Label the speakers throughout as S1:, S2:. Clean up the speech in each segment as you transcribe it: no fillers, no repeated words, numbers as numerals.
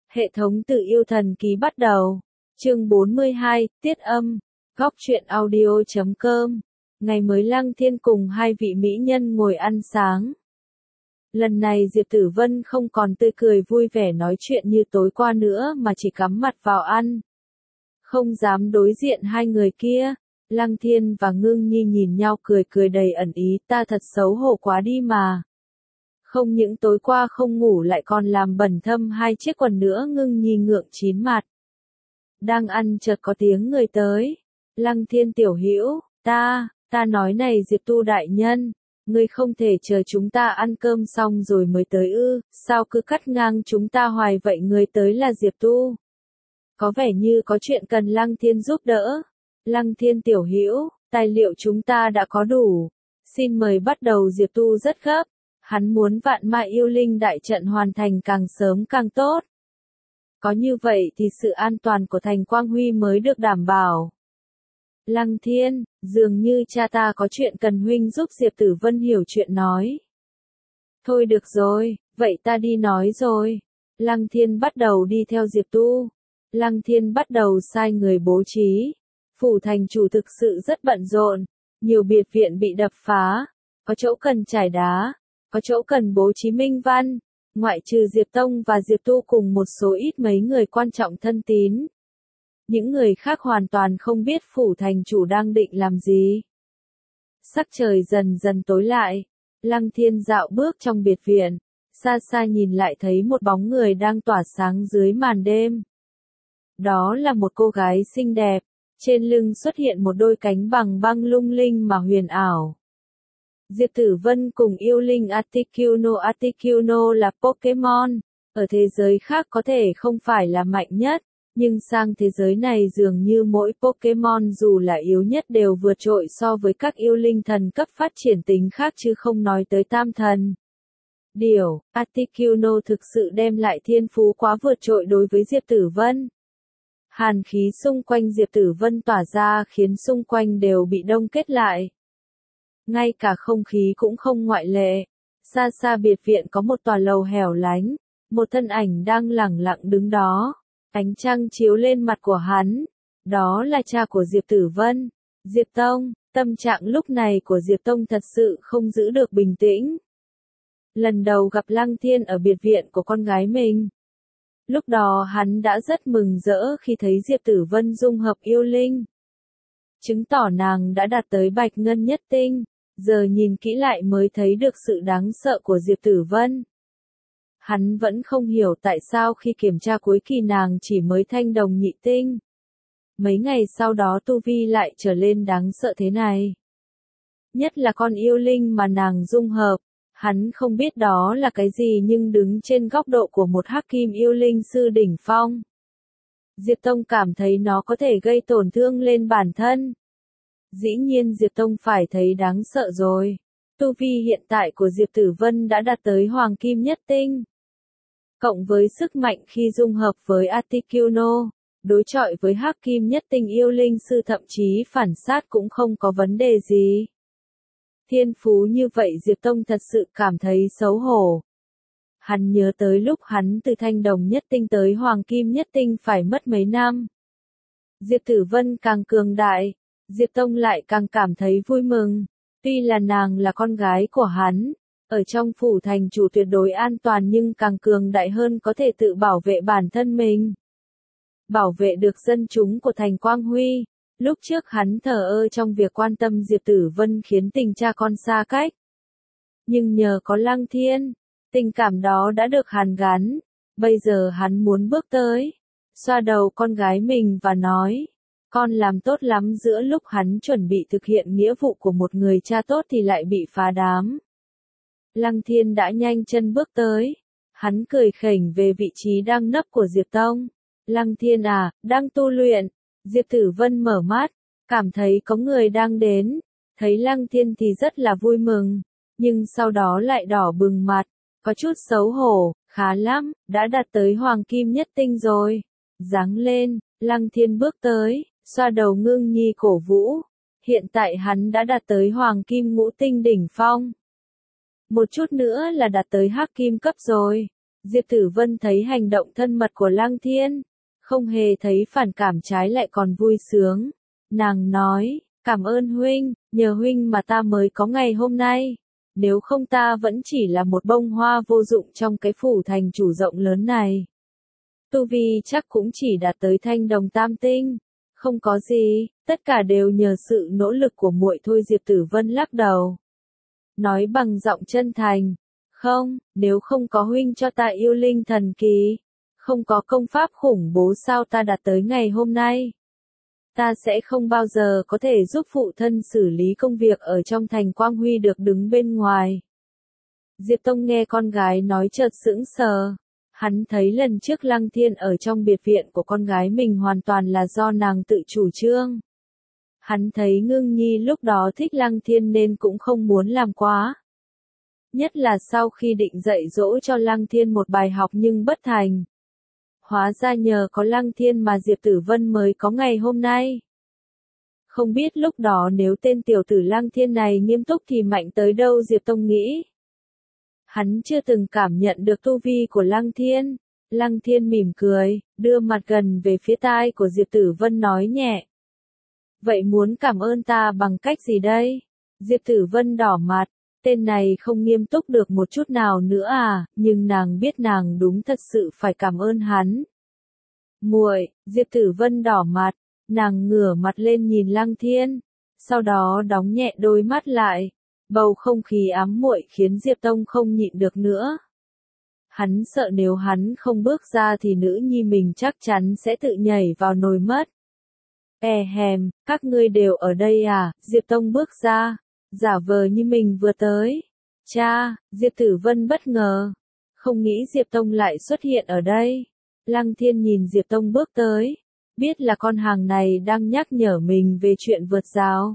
S1: Hệ thống tự yêu thần ký bắt đầu. Chương 42, Tiết âm. Góc truyện audio.com. Ngày mới Lăng Thiên cùng hai vị mỹ nhân ngồi ăn sáng. Lần này Diệp Tử Vân không còn tươi cười vui vẻ nói chuyện như tối qua nữa mà chỉ cắm mặt vào ăn. Không dám đối diện hai người kia. Lăng Thiên và Ngưng Nhi nhìn nhau cười cười đầy ẩn ý, ta thật xấu hổ quá đi mà. Không những tối qua không ngủ lại còn làm bẩn thâm hai chiếc quần nữa. Ngưng Nhi ngượng chín mặt. Đang ăn chợt có tiếng người tới. Lăng Thiên tiểu hữu, ta nói này Diệp Tu đại nhân, ngươi không thể chờ chúng ta ăn cơm xong rồi mới tới ư, sao cứ cắt ngang chúng ta hoài vậy? Ngươi tới là Diệp Tu. Có vẻ như có chuyện cần Lăng Thiên giúp đỡ. Lăng Thiên tiểu hữu, tài liệu chúng ta đã có đủ. Xin mời bắt đầu. Diệp Tu rất gấp. Hắn muốn vạn ma yêu linh đại trận hoàn thành càng sớm càng tốt. Có như vậy thì sự an toàn của thành Quang Huy mới được đảm bảo. Lăng Thiên, dường như cha ta có chuyện cần huynh giúp. Diệp Tử Vân hiểu chuyện nói. Thôi được rồi, vậy ta đi nói rồi. Lăng Thiên bắt đầu đi theo Diệp Tu. Lăng Thiên bắt đầu sai người bố trí. Phủ thành chủ thực sự rất bận rộn. Nhiều biệt viện bị đập phá. Có chỗ cần trải đá. Có chỗ cần bố trí minh văn. Ngoại trừ Diệp Tông và Diệp Tu cùng một số ít mấy người quan trọng thân tín. Những người khác hoàn toàn không biết phủ thành chủ đang định làm gì. Sắc trời dần dần tối lại. Lăng Thiên dạo bước trong biệt viện. Xa xa nhìn lại thấy một bóng người đang tỏa sáng dưới màn đêm. Đó là một cô gái xinh đẹp. Trên lưng xuất hiện một đôi cánh bằng băng lung linh mà huyền ảo. Diệp Tử Vân cùng yêu linh Articuno là Pokémon. Ở thế giới khác có thể không phải là mạnh nhất. Nhưng sang thế giới này dường như mỗi Pokémon dù là yếu nhất đều vượt trội so với các yêu linh thần cấp phát triển tính khác chứ không nói tới tam thần. Điều, Articuno thực sự đem lại thiên phú quá vượt trội đối với Diệp Tử Vân. Hàn khí xung quanh Diệp Tử Vân tỏa ra khiến xung quanh đều bị đông kết lại. Ngay cả không khí cũng không ngoại lệ. Xa xa biệt viện có một tòa lầu hẻo lánh. Một thân ảnh đang lẳng lặng đứng đó. Ánh trăng chiếu lên mặt của hắn. Đó là cha của Diệp Tử Vân. Diệp Tông. Tâm trạng lúc này của Diệp Tông thật sự không giữ được bình tĩnh. Lần đầu gặp Lăng Thiên ở biệt viện của con gái mình. Lúc đó hắn đã rất mừng rỡ khi thấy Diệp Tử Vân dung hợp yêu linh. Chứng tỏ nàng đã đạt tới bạch ngân nhất tinh. Giờ nhìn kỹ lại mới thấy được sự đáng sợ của Diệp Tử Vân. Hắn vẫn không hiểu tại sao khi kiểm tra cuối kỳ nàng chỉ mới thanh đồng nhị tinh. Mấy ngày sau đó tu vi lại trở lên đáng sợ thế này. Nhất là con yêu linh mà nàng dung hợp. Hắn không biết đó là cái gì nhưng đứng trên góc độ của một hắc kim yêu linh sư đỉnh phong. Diệp Tông cảm thấy nó có thể gây tổn thương lên bản thân. Dĩ nhiên Diệp Tông phải thấy đáng sợ rồi. Tu vi hiện tại của Diệp Tử Vân đã đạt tới hoàng kim nhất tinh. Cộng với sức mạnh khi dung hợp với Articuno, đối chọi với hắc kim nhất tinh yêu linh sư thậm chí phản sát cũng không có vấn đề gì. Thiên phú như vậy Diệp Tông thật sự cảm thấy xấu hổ. Hắn nhớ tới lúc hắn từ thanh đồng nhất tinh tới hoàng kim nhất tinh phải mất mấy năm. Diệp Tử Vân càng cường đại, Diệp Tông lại càng cảm thấy vui mừng. Tuy là nàng là con gái của hắn, ở trong phủ thành chủ tuyệt đối an toàn nhưng càng cường đại hơn có thể tự bảo vệ bản thân mình. Bảo vệ được dân chúng của thành Quang Huy. Lúc trước hắn thờ ơ trong việc quan tâm Diệp Tử Vân khiến tình cha con xa cách. Nhưng nhờ có Lăng Thiên, tình cảm đó đã được hàn gắn. Bây giờ hắn muốn bước tới, xoa đầu con gái mình và nói, con làm tốt lắm. Giữa lúc hắn chuẩn bị thực hiện nghĩa vụ của một người cha tốt thì lại bị phá đám. Lăng Thiên đã nhanh chân bước tới. Hắn cười khỉnh về vị trí đang nấp của Diệp Tông. Lăng Thiên à, đang tu luyện. Diệp Tử Vân mở mắt, cảm thấy có người đang đến. Thấy Lăng Thiên thì rất là vui mừng. Nhưng sau đó lại đỏ bừng mặt. Có chút xấu hổ, khá lắm, đã đạt tới hoàng kim nhất tinh rồi. Giáng lên, Lăng Thiên bước tới, xoa đầu Ngưng Nhi cổ vũ. Hiện tại hắn đã đạt tới hoàng kim ngũ tinh đỉnh phong. Một chút nữa là đạt tới hắc kim cấp rồi. Diệp Tử Vân thấy hành động thân mật của Lăng Thiên, không hề thấy phản cảm, trái lại còn vui sướng. Nàng nói, cảm ơn huynh, nhờ huynh mà ta mới có ngày hôm nay. Nếu không ta vẫn chỉ là một bông hoa vô dụng trong cái phủ thành chủ rộng lớn này. Tu vi chắc cũng chỉ đạt tới thanh đồng tam tinh. Không có gì, tất cả đều nhờ sự nỗ lực của muội thôi. Diệp Tử Vân lắc đầu. Nói bằng giọng chân thành. Không, nếu không có huynh cho ta yêu linh thần kỳ, không có công pháp khủng bố sao ta đạt tới ngày hôm nay. Ta sẽ không bao giờ có thể giúp phụ thân xử lý công việc ở trong thành Quang Huy được đứng bên ngoài. Diệp Tông nghe con gái nói chợt sững sờ. Hắn thấy lần trước Lăng Thiên ở trong biệt viện của con gái mình hoàn toàn là do nàng tự chủ trương. Hắn thấy Ngưng Nhi lúc đó thích Lăng Thiên nên cũng không muốn làm quá. Nhất là sau khi định dạy dỗ cho Lăng Thiên một bài học nhưng bất thành. Hóa ra nhờ có Lăng Thiên mà Diệp Tử Vân mới có ngày hôm nay. Không biết lúc đó nếu tên tiểu tử Lăng Thiên này nghiêm túc thì mạnh tới đâu, Diệp Tông nghĩ. Hắn chưa từng cảm nhận được tu vi của Lăng Thiên. Lăng Thiên mỉm cười, đưa mặt gần về phía tai của Diệp Tử Vân nói nhẹ. Vậy muốn cảm ơn ta bằng cách gì đây? Diệp Tử Vân đỏ mặt, tên này không nghiêm túc được một chút nào nữa à, nhưng nàng biết nàng đúng thật sự phải cảm ơn hắn. Muội, Diệp Tử Vân đỏ mặt, nàng ngửa mặt lên nhìn Lăng Thiên, sau đó đóng nhẹ đôi mắt lại. Bầu không khí ám muội khiến Diệp Tông không nhịn được nữa. Hắn sợ nếu hắn không bước ra thì nữ nhi mình chắc chắn sẽ tự nhảy vào nồi mất. Hèm, các ngươi đều ở đây à? Diệp Tông bước ra, giả vờ như mình vừa tới. Cha, Diệp Tử Vân bất ngờ, không nghĩ Diệp Tông lại xuất hiện ở đây. Lăng Thiên nhìn Diệp Tông bước tới, biết là con hàng này đang nhắc nhở mình về chuyện vượt rào.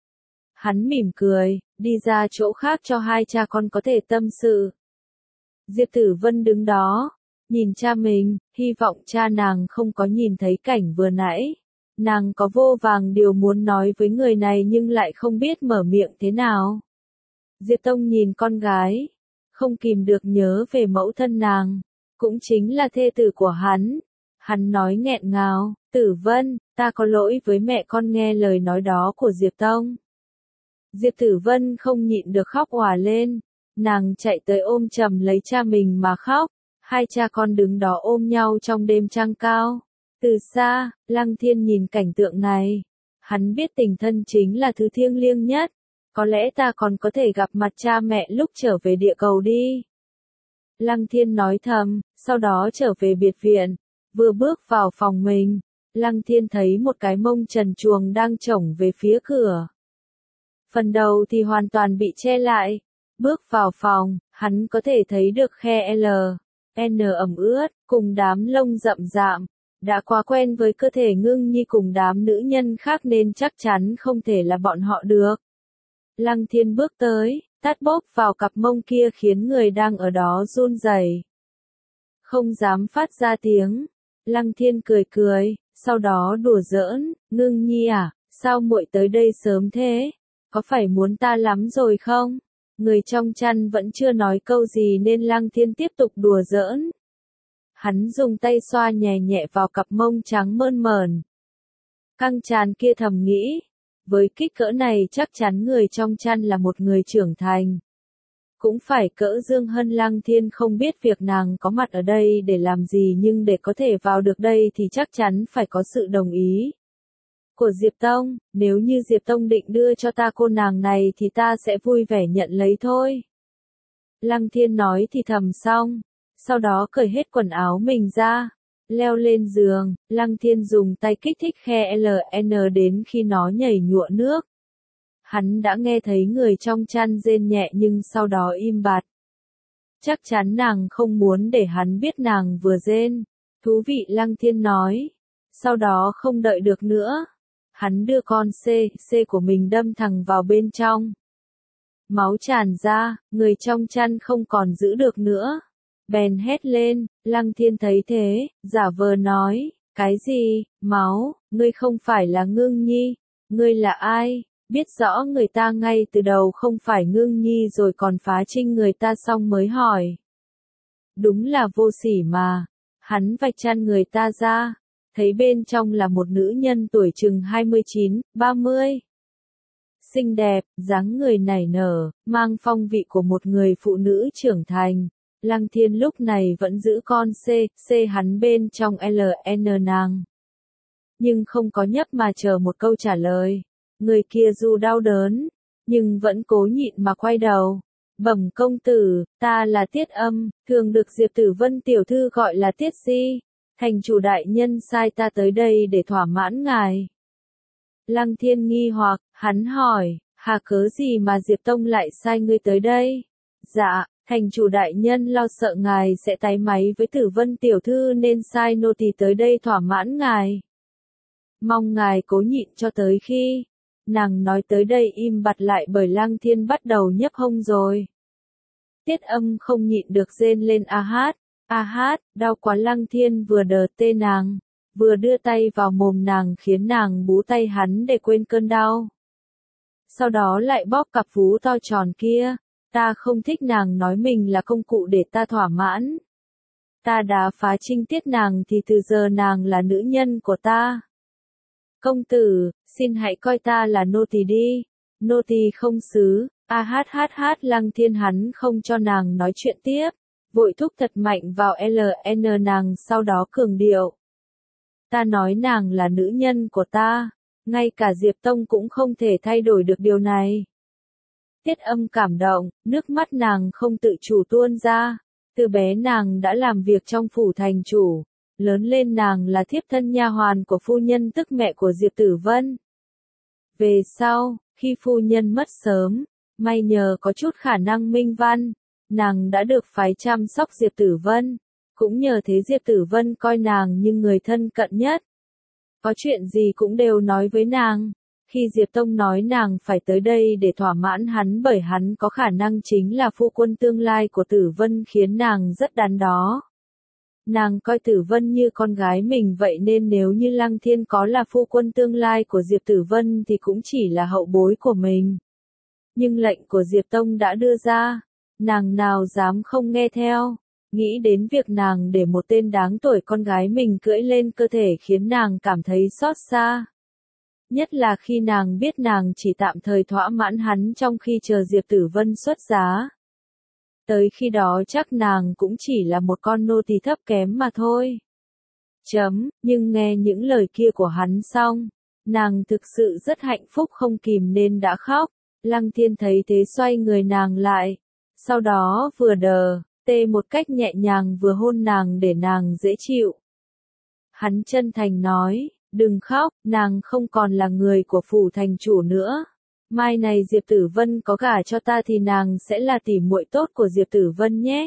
S1: Hắn mỉm cười, đi ra chỗ khác cho hai cha con có thể tâm sự. Diệp Tử Vân đứng đó, nhìn cha mình, hy vọng cha nàng không có nhìn thấy cảnh vừa nãy. Nàng có vô vàng điều muốn nói với người này nhưng lại không biết mở miệng thế nào. Diệp Tông nhìn con gái, không kìm được nhớ về mẫu thân nàng, cũng chính là thê tử của hắn. Hắn nói nghẹn ngào, Tử Vân, ta có lỗi với mẹ con nghe lời nói đó của Diệp Tông. Diệp Tử Vân không nhịn được khóc òa lên, nàng chạy tới ôm chầm lấy cha mình mà khóc, hai cha con đứng đó ôm nhau trong đêm trăng cao. Từ xa, Lăng Thiên nhìn cảnh tượng này, hắn biết tình thân chính là thứ thiêng liêng nhất, có lẽ ta còn có thể gặp mặt cha mẹ lúc trở về địa cầu đi. Lăng Thiên nói thầm, sau đó trở về biệt viện, vừa bước vào phòng mình, Lăng Thiên thấy một cái mông trần truồng đang chổng về phía cửa. Phần đầu thì hoàn toàn bị che lại. Bước vào phòng, hắn có thể thấy được khe N ẩm ướt, cùng đám lông rậm rạm. Đã quá quen với cơ thể Ngưng Nhi cùng đám nữ nhân khác nên chắc chắn không thể là bọn họ được. Lăng Thiên bước tới, tát bốp vào cặp mông kia khiến người đang ở đó run rẩy. Không dám phát ra tiếng. Lăng Thiên cười cười, sau đó đùa giỡn, Ngưng Nhi à, sao muội tới đây sớm thế? Có phải muốn ta lắm rồi không? Người trong chăn vẫn chưa nói câu gì nên Lăng Thiên tiếp tục đùa giỡn. Hắn dùng tay xoa nhẹ nhẹ vào cặp mông trắng mơn mởn. Căng tràn kia thầm nghĩ, với kích cỡ này chắc chắn người trong chăn là một người trưởng thành. Cũng phải cỡ Dương Hân. Lăng Thiên không biết việc nàng có mặt ở đây để làm gì nhưng để có thể vào được đây thì chắc chắn phải có sự đồng ý của Diệp Tông, nếu như Diệp Tông định đưa cho ta cô nàng này thì ta sẽ vui vẻ nhận lấy thôi. Lăng Thiên nói thì thầm xong, sau đó cởi hết quần áo mình ra, leo lên giường, Lăng Thiên dùng tay kích thích khe LN đến khi nó nhảy nhụa nước. Hắn đã nghe thấy người trong chăn rên nhẹ nhưng sau đó im bặt. Chắc chắn nàng không muốn để hắn biết nàng vừa rên. Thú vị, Lăng Thiên nói. Sau đó không đợi được nữa. Hắn đưa con C của mình đâm thẳng vào bên trong. Máu tràn ra, người trong chăn không còn giữ được nữa. Bèn hét lên, Lăng Thiên thấy thế, giả vờ nói, cái gì, máu, ngươi không phải là Ngưng Nhi, ngươi là ai, biết rõ người ta ngay từ đầu không phải Ngưng Nhi rồi còn phá trinh người ta xong mới hỏi. Đúng là vô sỉ mà. Hắn vạch trần người ta ra, thấy bên trong là một nữ nhân tuổi chừng 29, 30. Xinh đẹp, dáng người nảy nở, mang phong vị của một người phụ nữ trưởng thành. Lăng Thiên lúc này vẫn giữ con C hắn bên trong LN nàng. Nhưng không có nhấp mà chờ một câu trả lời. Người kia dù đau đớn, nhưng vẫn cố nhịn mà quay đầu. Bẩm công tử, ta là Tiết Âm, thường được Diệp Tử Vân tiểu thư gọi là Tiết Si. Thành chủ đại nhân sai ta tới đây để thỏa mãn ngài. Lăng Thiên nghi hoặc, hắn hỏi, hà cớ gì mà Diệp Tông lại sai ngươi tới đây? Dạ, thành chủ đại nhân lo sợ ngài sẽ tái máy với Tử Vân tiểu thư nên sai nô tỳ tới đây thỏa mãn ngài. Mong ngài cố nhịn cho tới khi. Nàng nói tới đây im bặt lại bởi Lăng Thiên bắt đầu nhấp hông rồi. Tiết Âm không nhịn được rên lên a hát, đau quá. Lăng Thiên vừa đờ tê nàng, vừa đưa tay vào mồm nàng khiến nàng bú tay hắn để quên cơn đau. Sau đó lại bóp cặp vú to tròn kia, ta không thích nàng nói mình là công cụ để ta thỏa mãn. Ta đã phá trinh tiết nàng thì từ giờ nàng là nữ nhân của ta. Công tử, xin hãy coi ta là nô tỳ đi, nô tỳ không xứ, Lăng Thiên hắn không cho nàng nói chuyện tiếp, vội thúc thật mạnh vào LN nàng sau đó cường điệu. Ta nói nàng là nữ nhân của ta, ngay cả Diệp Tông cũng không thể thay đổi được điều này. Tiết Âm cảm động, nước mắt nàng không tự chủ tuôn ra, từ bé nàng đã làm việc trong phủ thành chủ. Lớn lên nàng là thiếp thân nha hoàn của phu nhân tức mẹ của Diệp Tử Vân. Về sau, khi phu nhân mất sớm, may nhờ có chút khả năng minh văn, nàng đã được phái chăm sóc Diệp Tử Vân, cũng nhờ thế Diệp Tử Vân coi nàng như người thân cận nhất. Có chuyện gì cũng đều nói với nàng. Khi Diệp Tông nói nàng phải tới đây để thỏa mãn hắn bởi hắn có khả năng chính là phu quân tương lai của Tử Vân khiến nàng rất đắn đo. Nàng coi Tử Vân như con gái mình vậy nên nếu như Lăng Thiên có là phu quân tương lai của Diệp Tử Vân thì cũng chỉ là hậu bối của mình. Nhưng lệnh của Diệp Tông đã đưa ra, nàng nào dám không nghe theo, nghĩ đến việc nàng để một tên đáng tuổi con gái mình cưỡi lên cơ thể khiến nàng cảm thấy xót xa. Nhất là khi nàng biết nàng chỉ tạm thời thỏa mãn hắn trong khi chờ Diệp Tử Vân xuất giá. Tới khi đó chắc nàng cũng chỉ là một con nô tỳ thấp kém mà thôi. Nhưng nghe những lời kia của hắn xong, nàng thực sự rất hạnh phúc không kìm nên đã khóc. Lăng Thiên thấy thế xoay người nàng lại, sau đó vừa đờ, tê một cách nhẹ nhàng vừa hôn nàng để nàng dễ chịu. Hắn chân thành nói, đừng khóc, nàng không còn là người của phủ thành chủ nữa. Mai này Diệp Tử Vân có gả cho ta thì nàng sẽ là tỉ muội tốt của Diệp Tử Vân nhé.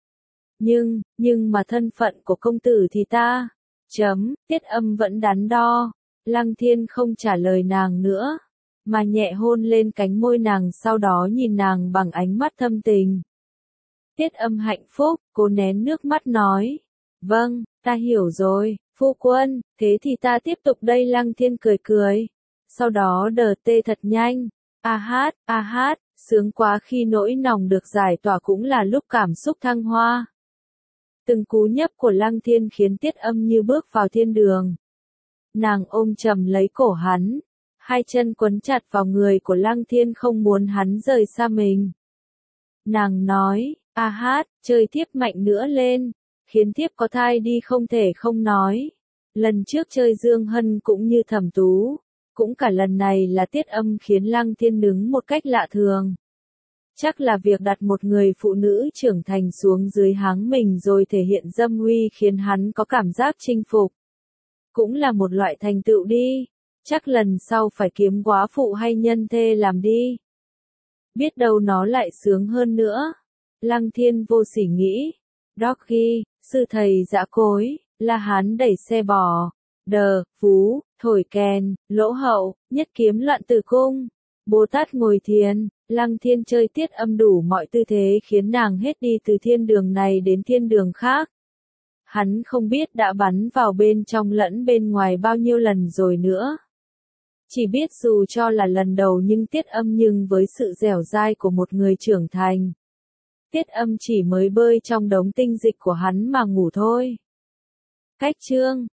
S1: Nhưng mà thân phận của công tử thì ta. Tiết Âm vẫn đắn đo. Lăng Thiên không trả lời nàng nữa, mà nhẹ hôn lên cánh môi nàng sau đó nhìn nàng bằng ánh mắt thâm tình. Tiết Âm hạnh phúc, cố nén nước mắt nói. Vâng, ta hiểu rồi, phu quân, thế thì ta tiếp tục đây. Lăng Thiên cười cười. Sau đó đờ tê thật nhanh. A hát, sướng quá khi nỗi lòng được giải tỏa cũng là lúc cảm xúc thăng hoa. Từng cú nhấp của Lăng Thiên khiến Tiết Âm như bước vào thiên đường. Nàng ôm chầm lấy cổ hắn, hai chân quấn chặt vào người của Lăng Thiên không muốn hắn rời xa mình. Nàng nói, a hát, chơi thiếp mạnh nữa lên, khiến thiếp có thai đi không thể không nói. Lần trước chơi Dương Hân cũng như Thẩm Tú, cũng cả lần này là Tiết Âm khiến Lăng Thiên đứng một cách lạ thường. Chắc là việc đặt một người phụ nữ trưởng thành xuống dưới háng mình rồi thể hiện dâm uy khiến hắn có cảm giác chinh phục. Cũng là một loại thành tựu đi, chắc lần sau phải kiếm góa phụ hay nhân thê làm đi. Biết đâu nó lại sướng hơn nữa. Lăng Thiên vô sỉ nghĩ. Doggy, sư thầy dã cối, La Hán đẩy xe bò, đờ, phú, thổi kèn, lỗ hậu, nhất kiếm loạn tử cung. Bồ Tát ngồi thiền, Lăng Thiên chơi Tiết Âm đủ mọi tư thế khiến nàng hết đi từ thiên đường này đến thiên đường khác. Hắn không biết đã bắn vào bên trong lẫn bên ngoài bao nhiêu lần rồi nữa. Chỉ biết dù cho là lần đầu nhưng Tiết Âm nhưng với sự dẻo dai của một người trưởng thành. Tiết Âm chỉ mới bơi trong đống tinh dịch của hắn mà ngủ thôi. Cách chương